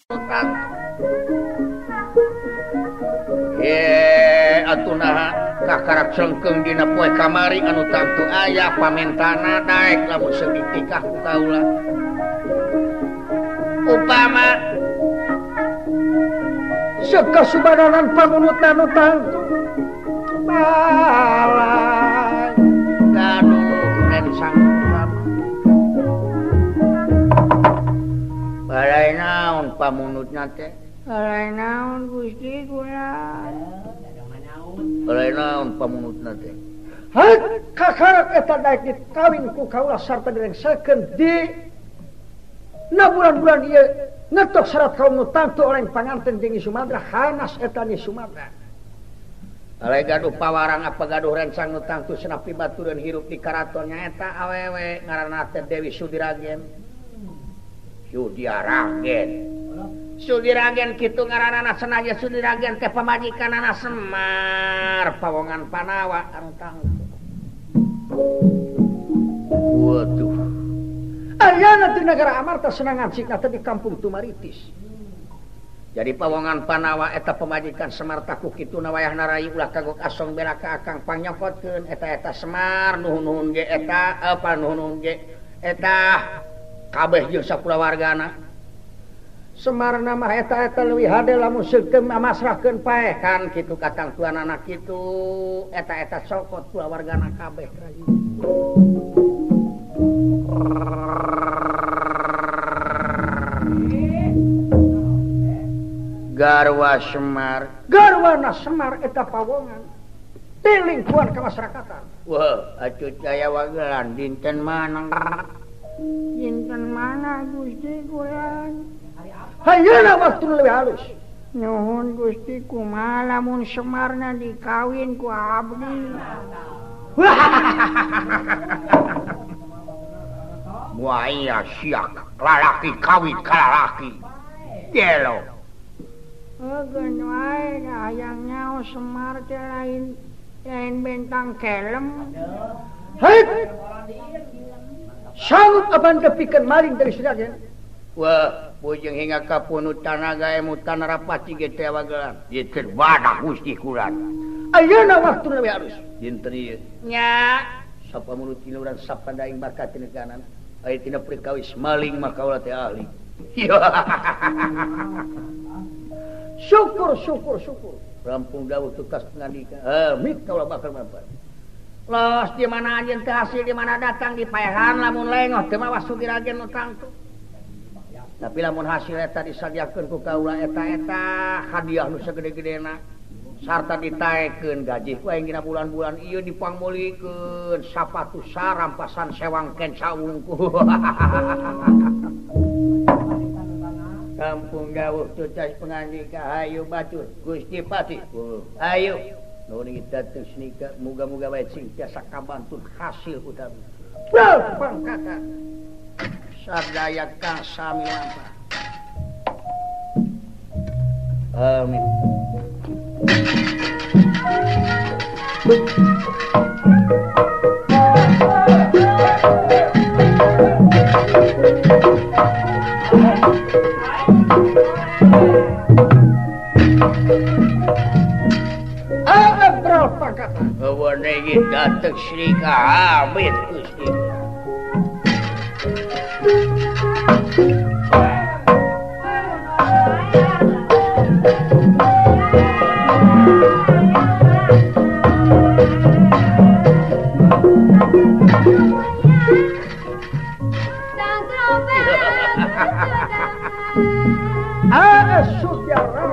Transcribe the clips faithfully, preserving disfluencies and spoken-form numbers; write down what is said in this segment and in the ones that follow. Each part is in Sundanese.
Kakarak sengkeng dina poe kamari anu tangtu aya pamentana daek lamun seudik nikah ku kaula. Upama sekasubadanan pamunutna anu tangtu balai gaduh rensang ulama. Balai naon pamunutna teh? Balai naon Gusti kula? Balai naon pamunutna teh? Hat kakarak eta daek dikawin ku kaula sarta direngsekeun di na bulan-bulan ieu ngetok syarat kaum nu tangtu oleh panganten jeung Sumadra hanas eta ni Sumadra. Alai gaduh pawarang apa gaduh rensang nu tangtu senapi batureun hirup di karaton nyaeta awewe ngaranna teh Dewi Sudiragen. Sudiragen. Sudiragen kitu ngaranana senaya Sudiragen teh pamajikanana Semar pawongan Panawa anu tangtu. Waduh. Ayana di negara Amarta senangan sikna teh di kampung Tumaritis. Jadi pawongan Panawa eta pamajikan Semar taku kitu na wayahna rai ulah kagok asong bela ka akang pangyokotkeun eta-eta Semar nuhun-nuhun ge eta apa nuhun-nuhun ge eta kabeh jeung sakulawargana. Semar mah eta-eta leuwih hade lamun seukeum masrahkeun paeh kan kitu katang tuan anak kitu eta-eta sokot kulawargana kabeh rayu. Garwa Semar, garwana Semar eta pawongan di lingkungan kemasyarakatan. Wah, atuh caya wagelan dinten mana? Dinten mana Gusti kulan? Hayeuna waktu leuwih halus. Nuhun Gusti kumaha lamun Semarna dikawin ku abdi. Muaya siak lalaki kawin ka lalaki. Gelo. Eugeun wae hayang nyaho Semar teh lain lain bentang kelem. Hei. Sanggup apan kepikeun maling dari Sudiragen? Wah, bujeng hingga ka punut tanaga emutan rapati ge teh wagelan. Ieu teh badak Gusti kulan. Ayeuna waktu leuwih halus. Dinten ieu. Nya, sapamulut tinuran sapadaing bakat tinekanan. Aya tina perkawis maling mah kaula teh ahli. Syukur syukur syukur. Rampung dawuh tukas ngandika. Amit kaula bakal mampat. Los di mana ajeun teh hasil di mana datang di paehan lamun lengoh teu mawas Sudiragen nu tangtu. Tapi lamun hasil eta disadiakeun ku kaula eta-eta hadiah nu sagede-gedena sarta ditaekeun gaji ku aing dina bulan-bulan ieu dipangmulikeun sapatu sarampasan sewangken saungku. Kampung dawuh tutas pangandika hayu batur Gusti Pati. Ayo nuhun dateung snika muga-muga bae sing tiasa kabantun hasil utami. Bro pangkata sadaya kang sami lampah. Amin. Ada berapa kata? Awane iki dateung Sri Kahamid Gusti. Ah, saudara.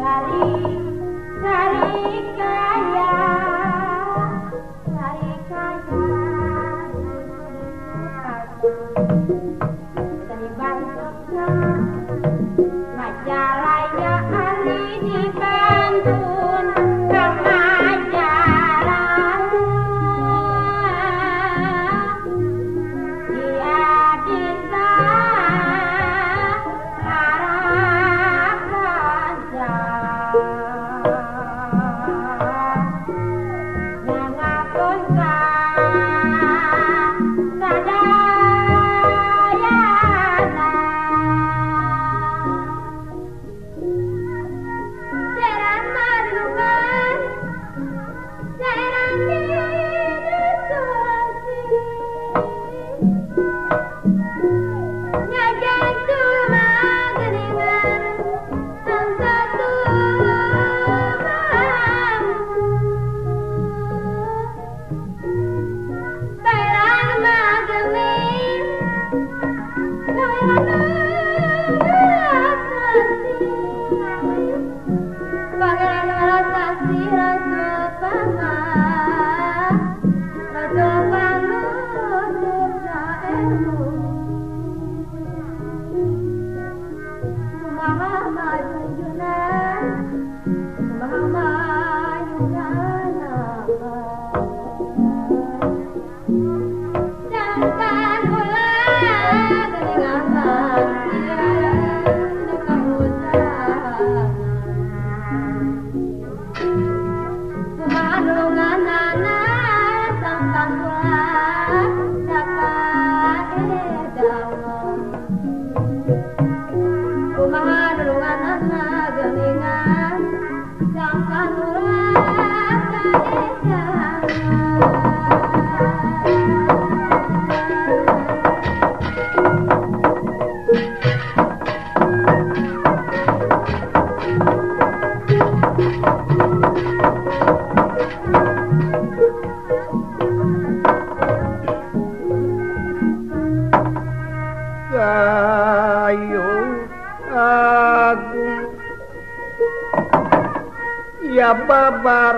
Ya babar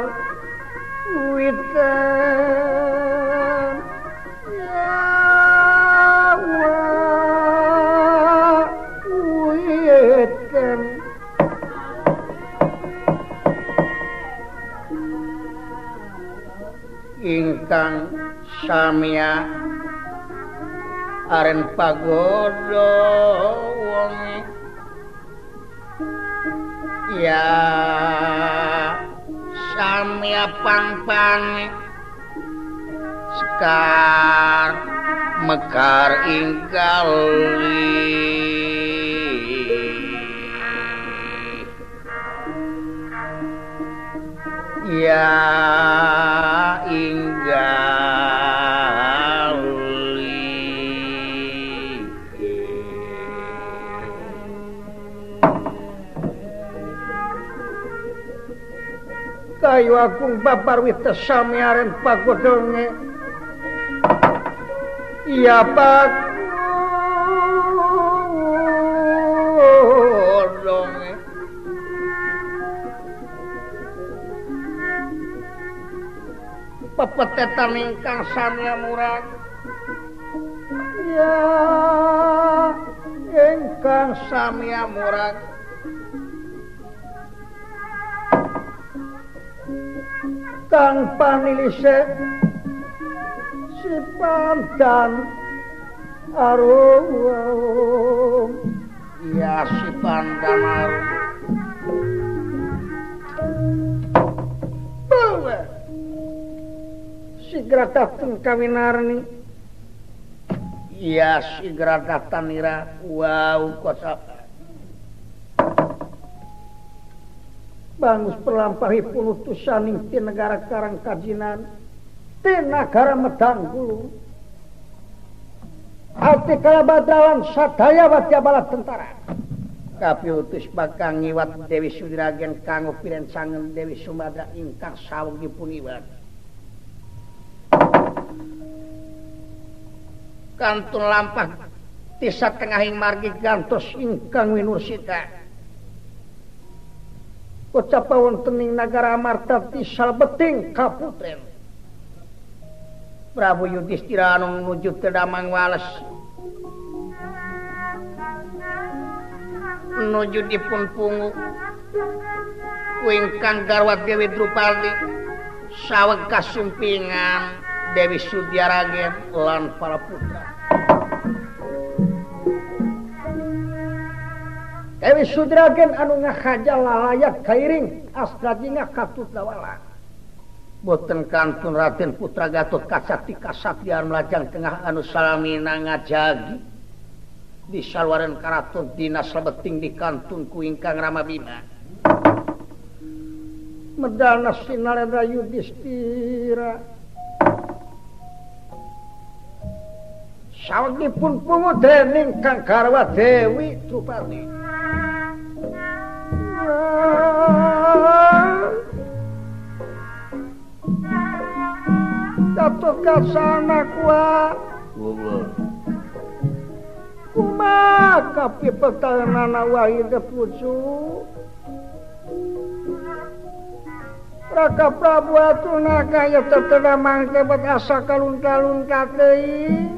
witen ya witen ingkang samya aren pagodo wonge ya samya pang-pang sekar mekar ingkali ya inggali kayu agung babar wita samyaren pagodonge iya pagodonge pepetetan ingkang samya murag ya ingkang samya murag kang panilise si pandan arum ya si pandan arum bawa sigra dateng kawinarni ya sigra datanira wow kosapa bangus pelampahi punutusaning ti negara karang kajinan ti negara medang gulu hati kalabadrawan sadaya watya bala tentara kapiutus bakang ngiwat Dewi Sudiragen kanggo pirencangan Dewi Sumada ingkang sawegipun iwat kantun lampah ti satengahing margi gantos ingkang winursita Kocapa wontening nagara Amarta ti salbeting kaputren Prabu Yudhistira anu nuju teu damang wales nuju dipun pungu ku ingkang garwa Dewi Drupadi saweg kasumpingan Dewi Sudyaragen lan para putra. Dewi Sudragen anu ngahajal layak kairing Astrajinga katut dawala. Boten kantun Raden Putra Gatot Kaca kasaktian melajang tengah anu salamina ngajagi di salwaran karaton dina sabeting di kantun ku ingkang Ramabima. Medalna Sinarendra Yudhistira sawegipun pungu dening Kang Garwa Dewi Drupadi. Gatot Kaca anakwa kumaha pipetanana wahid pucu Raka Prabu atuna kaya teteda mangke bet asa kalun-kalun kateuing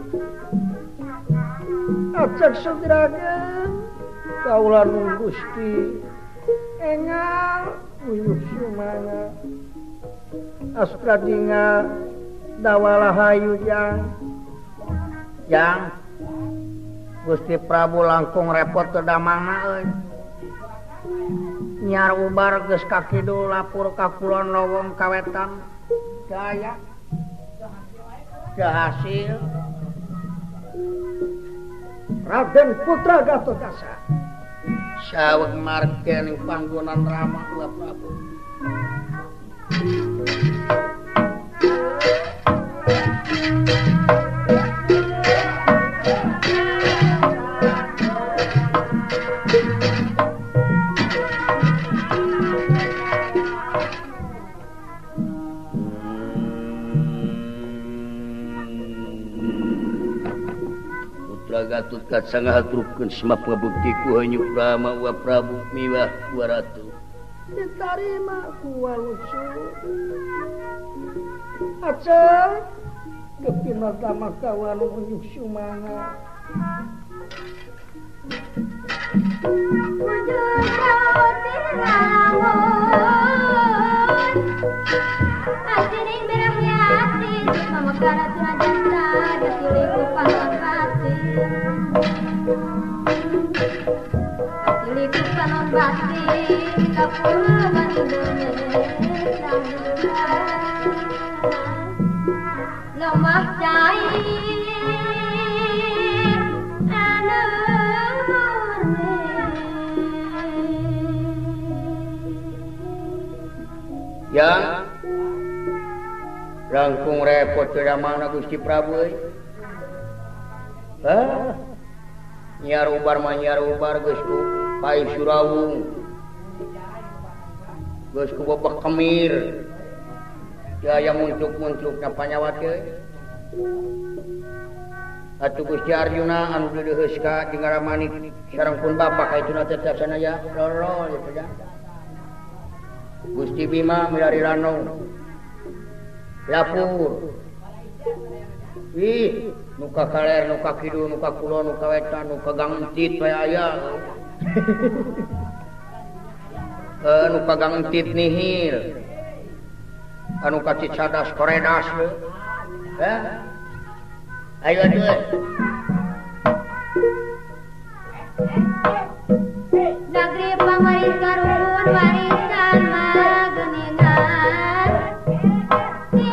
Acek Sudragen kaula nun Gusti engal uyuh sumana Astrajinga dawala hayu jang jang Gusti Prabu langkung repot teu damangna euy nyar ubar geus ka kidul lapur ka kulon lowong kawetan daya teu hasil Raden Putra Gatot Kaca saweg marga ning panggonan Rama Wa Prabu. Gatot Kaca ngahaturkeun semua pangabukti ku hanyuk Rama Wa Prabu miwah ku ratu ditarima ku walucu aceh kepinata makawan hanyuk sumanga Asining merah yasin mamagara tunajanta datuliku panon bati datuliku panon bati kapur bandune lemah cair anu yang langkung repot teu damangna Gusti Prabu euy. Hah? Nyiar ubar mah nyiar ubar geus ku pai Surawung. Geus ku bobek kemir. Teu aya muncuk-muncukna panyawat euy. Atuh Gusti Arjuna anu deudeus ka Dingaramani sareng pun bapak kaituna tetep sanaya lolo ya saja. Gusti Bima milari ranong lapur ih nuka kaler nuka kidul nuka kulon nuka wetan nuka gangentit bae aya eh nuka gangentit nihil anu ka cicadas koredas eh ayo atuh Negeri pamaris karun warisan mageningan di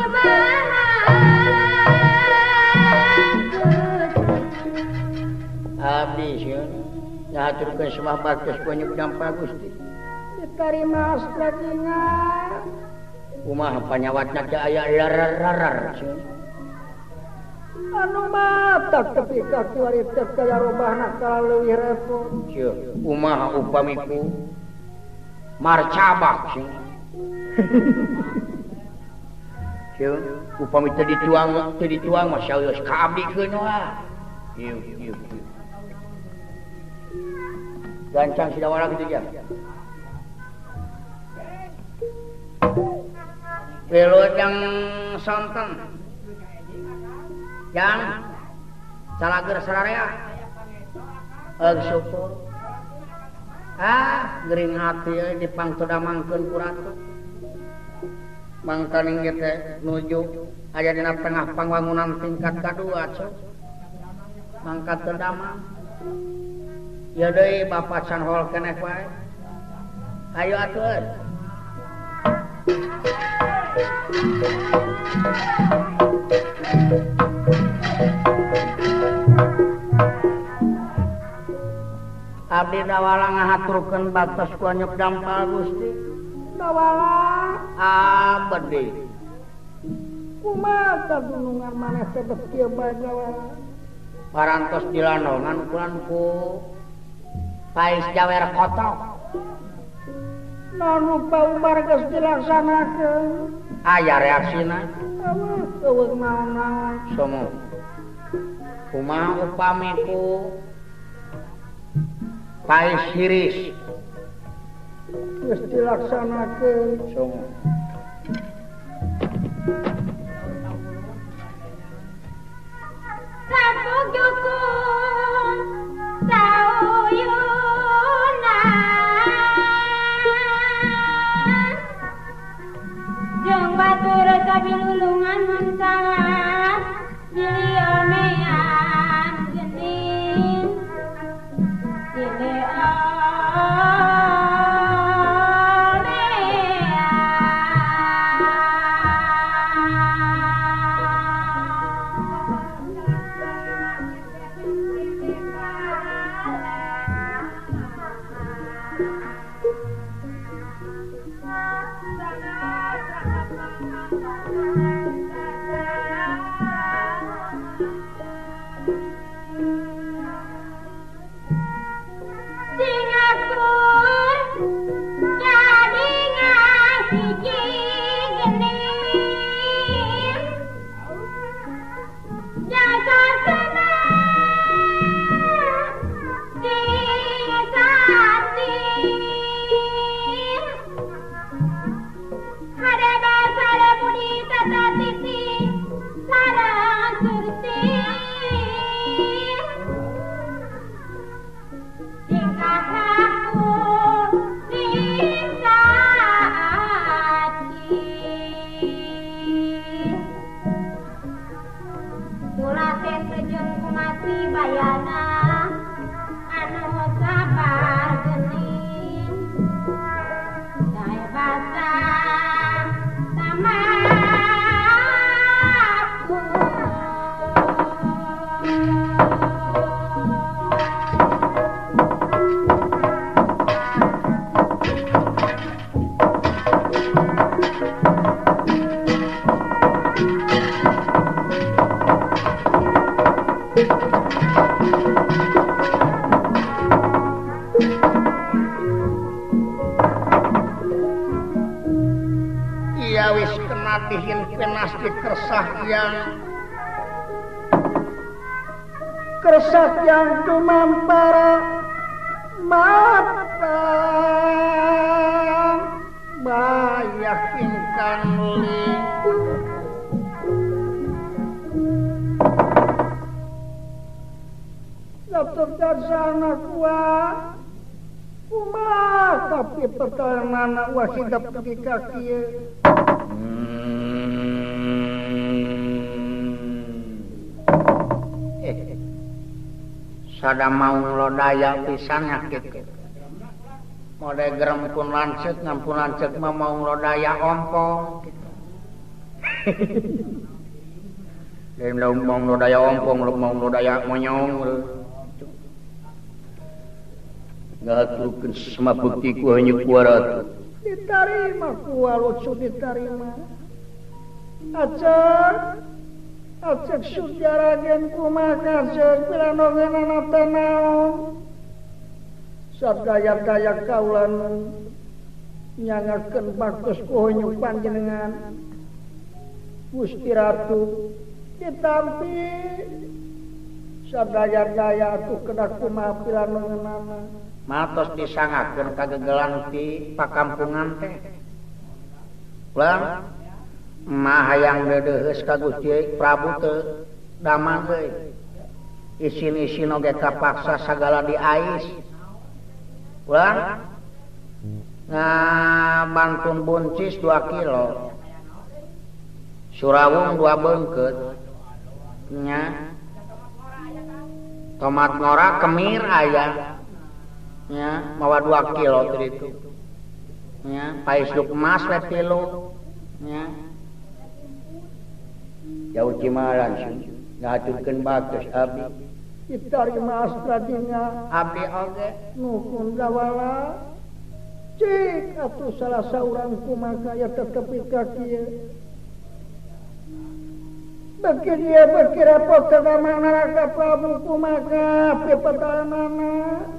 abdi sieun ngaturkeun semah baktos banyak dampak Gusti ditarima Astrajinga kumaha panyawatna teh aya larar-larar sieun anu mata tepi kaki warita kaya robahna kala leuwih repot sieun kumaha upamiku marcabak sieun sieun upami teu dituang teu dituang mah saeus kaabdikeun wae ieu ieu gancang sidawara kitu ya Wilujeng sonten. Jang calager sararea. Eug syukur. Ah, gering hati euy dipangtodamangkeun ku ratu. Mangka ninggih teh nuju aya dina tengah pangwangunan tingkat kadua, cok. Mangka teu damang. Ya deui Bapak can hol keneh wae. Ayo atuh euy. Abdi dawala ngahaturkeun batos ku anyuk dampal Gusti. Dawala Abdi. Kumaha kadunungan maneh teh beus kieu bae dawala. Parantos dilandongan kulan ku Pais Jawer Kotok. Naon rupa umbar geus dilaksanakeun. Aya reaksina. Awas eueug naon-naon. Somo. Kumaha upami ku Pais Hiris geus dilaksanakeun. Somo. Sapugukun sauyunan jeung batur kabilulungan sangat diliomean geuning kersah yang dumampara mata meyakinkan li Dokter Jasana kuat kumaha tapi pertanyaan anak hidup di kaki sada mau nglodaya pisan nyakit. Mode gerem pun lancet ngampun lancet mah mau nglodaya ompong gitu. Lain laun mau nglodaya ompong, lu mau nglodaya monyong. Ngaturkeun sama bukti ku hanya kuarat. Diterima ku lucu diterima. Acar Acek sujaragen kumaha cek piranongeunana teh naon. Sadaya-daya kaulan nyangakeun baktos ku heunyuk panjenengan. Gusti Ratu ditampi sadaya-daya atuh kedah kumaha piranongeunana. Matos disangakeun kagegelan ti pakampungan teh. Ulang mah hayang dedeus ka Gusti Prabu teu damang deui isin-isin oge kapaksa sagala diais ulang ngabantun buncis dua kilo surawung dua beungkeut nya tomat ngora kemir aya nya mawa dua kilo teh ditu nya paisuk emas we tilu nya jauh cimalan ngaturkeun bagus abdi ditarima astradinya abdi oge nuhun dawala cik atuh salah saurang kumaha ya tetepi ka kieu beki dia beki repot ka mana ka Prabu kumaha pipetanana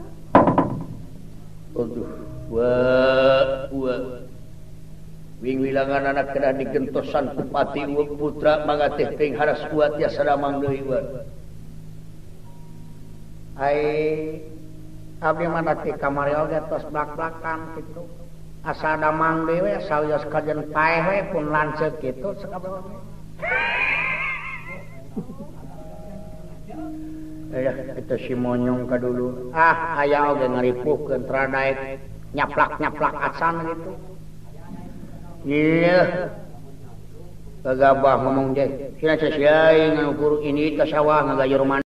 aduh wah wah wing wilangan anak kena digentosan ku pati putra mangga teh teuing haras kuat ya sadamang deui wa ai abdi mah teh kamari oge tos blak-blakan kitu asa damang deui we sawios kajen paeh we pun lanceuk kitu sakabeh eh itu si monyong ka dulu ah aya oge ngaripuhkeun tradaek nyaplak-nyaplak acan gitu iya kagabah ngomong deh sina sia-sia ngukur ini ka sawah ngagayur